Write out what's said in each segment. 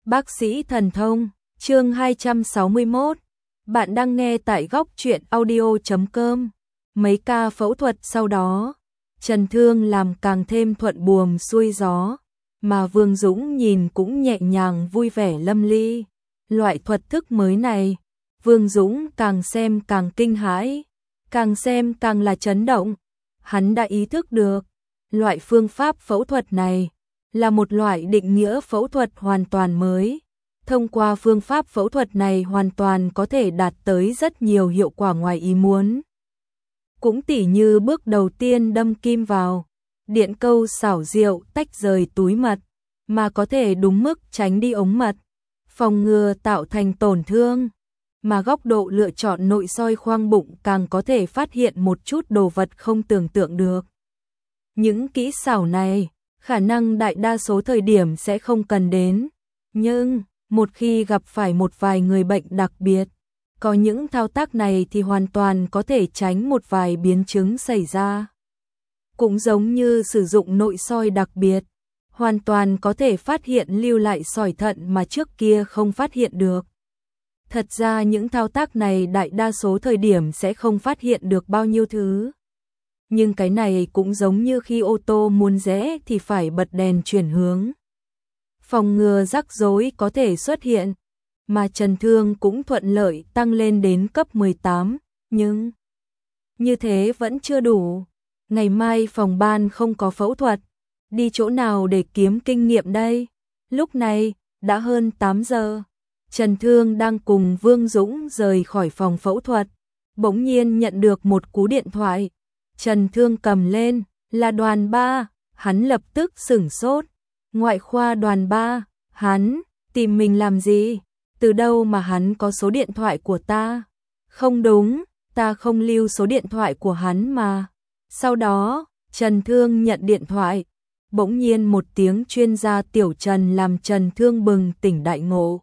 Bác sĩ thần thông, chương 261. Bạn đang nghe tại góc truyện audio.com. Mấy ca phẫu thuật sau đó, Trần Thương làm càng thêm thuận buồm xuôi gió, mà Vương Dũng nhìn cũng nhẹ nhàng vui vẻ lâm ly. Loại thuật thức mới này, Vương Dũng càng xem càng kinh hãi, càng xem càng là chấn động. Hắn đã ý thức được, loại phương pháp phẫu thuật này là một loại định nghĩa phẫu thuật hoàn toàn mới. Thông qua phương pháp phẫu thuật này hoàn toàn có thể đạt tới rất nhiều hiệu quả ngoài ý muốn. Cũng tỉ như bước đầu tiên đâm kim vào, điện câu xảo diệu tách rời túi mật, mà có thể đúng mức tránh đi ống mật, phòng ngừa tạo thành tổn thương. Mà góc độ lựa chọn nội soi khoang bụng càng có thể phát hiện một chút đồ vật không tưởng tượng được. Những kỹ xảo này, khả năng đại đa số thời điểm sẽ không cần đến, nhưng một khi gặp phải một vài người bệnh đặc biệt, có những thao tác này thì hoàn toàn có thể tránh một vài biến chứng xảy ra. Cũng giống như sử dụng nội soi đặc biệt, hoàn toàn có thể phát hiện lưu lại sỏi thận mà trước kia không phát hiện được. Thật ra những thao tác này đại đa số thời điểm sẽ không phát hiện được bao nhiêu thứ. Nhưng cái này cũng giống như khi ô tô muốn rẽ thì phải bật đèn chuyển hướng, phòng ngừa rắc rối có thể xuất hiện, mà Trần Thương cũng thuận lợi tăng lên đến cấp 18, nhưng như thế vẫn chưa đủ. Ngày mai phòng ban không có phẫu thuật, đi chỗ nào để kiếm kinh nghiệm đây? Lúc này, đã hơn 8 giờ, Trần Thương đang cùng Vương Dũng rời khỏi phòng phẫu thuật, bỗng nhiên nhận được một cú điện thoại. Trần Thương cầm lên, là Đoàn 3, hắn lập tức sửng sốt. Ngoại khoa Đoàn 3, hắn tìm mình làm gì? Từ đâu mà hắn có số điện thoại của ta? Không đúng, ta không lưu số điện thoại của hắn mà. Sau đó, Trần Thương nhận điện thoại, bỗng nhiên một tiếng chuyên gia Tiểu Trần làm Trần Thương bừng tỉnh đại ngộ.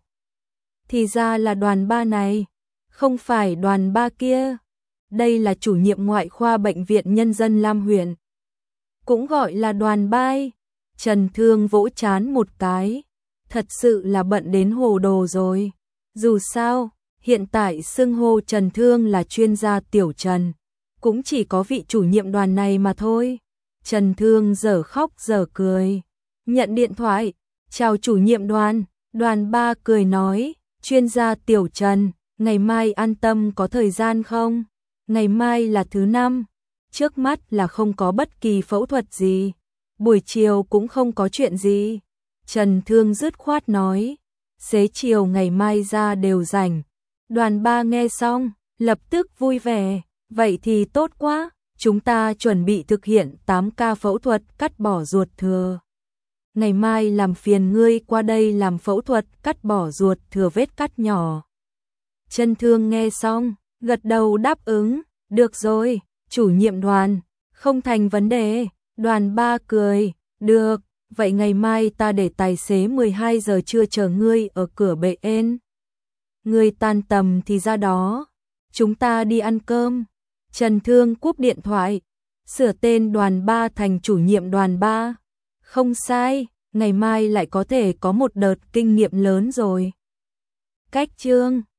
Thì ra là Đoàn 3 này, không phải Đoàn 3 kia. Đây là chủ nhiệm ngoại khoa bệnh viện nhân dân Lam huyện, cũng gọi là Đoàn 3. Trần Thương vỗ trán một cái, thật sự là bận đến hồ đồ rồi. Dù sao, hiện tại xưng hô Trần Thương là chuyên gia Tiểu Trần, cũng chỉ có vị chủ nhiệm đoàn này mà thôi. Trần Thương dở khóc dở cười, nhận điện thoại, chào chủ nhiệm đoàn. Đoàn 3 cười nói, chuyên gia Tiểu Trần, ngày mai an tâm có thời gian không? Ngày mai là thứ 5, trước mắt là không có bất kỳ phẫu thuật gì, buổi chiều cũng không có chuyện gì. Trần Thương dứt khoát nói, xế chiều ngày mai ra đều rảnh. Đoàn 3 nghe xong, lập tức vui vẻ, vậy thì tốt quá, chúng ta chuẩn bị thực hiện 8 ca phẫu thuật cắt bỏ ruột thừa. Ngày mai làm phiền ngươi qua đây làm phẫu thuật cắt bỏ ruột thừa vết cắt nhỏ. Trần Thương nghe xong, gật đầu đáp ứng, được rồi, chủ nhiệm đoàn, không thành vấn đề. Đoàn 3 cười, được, vậy ngày mai ta để tài xế 12 giờ trưa chờ ngươi ở cửa bệ ên. Ngươi tan tầm thì ra đó, chúng ta đi ăn cơm. Trần Thương cúp điện thoại, sửa tên Đoàn 3 thành chủ nhiệm Đoàn 3. Không sai, ngày mai lại có thể có một đợt kinh nghiệm lớn rồi. Cách chương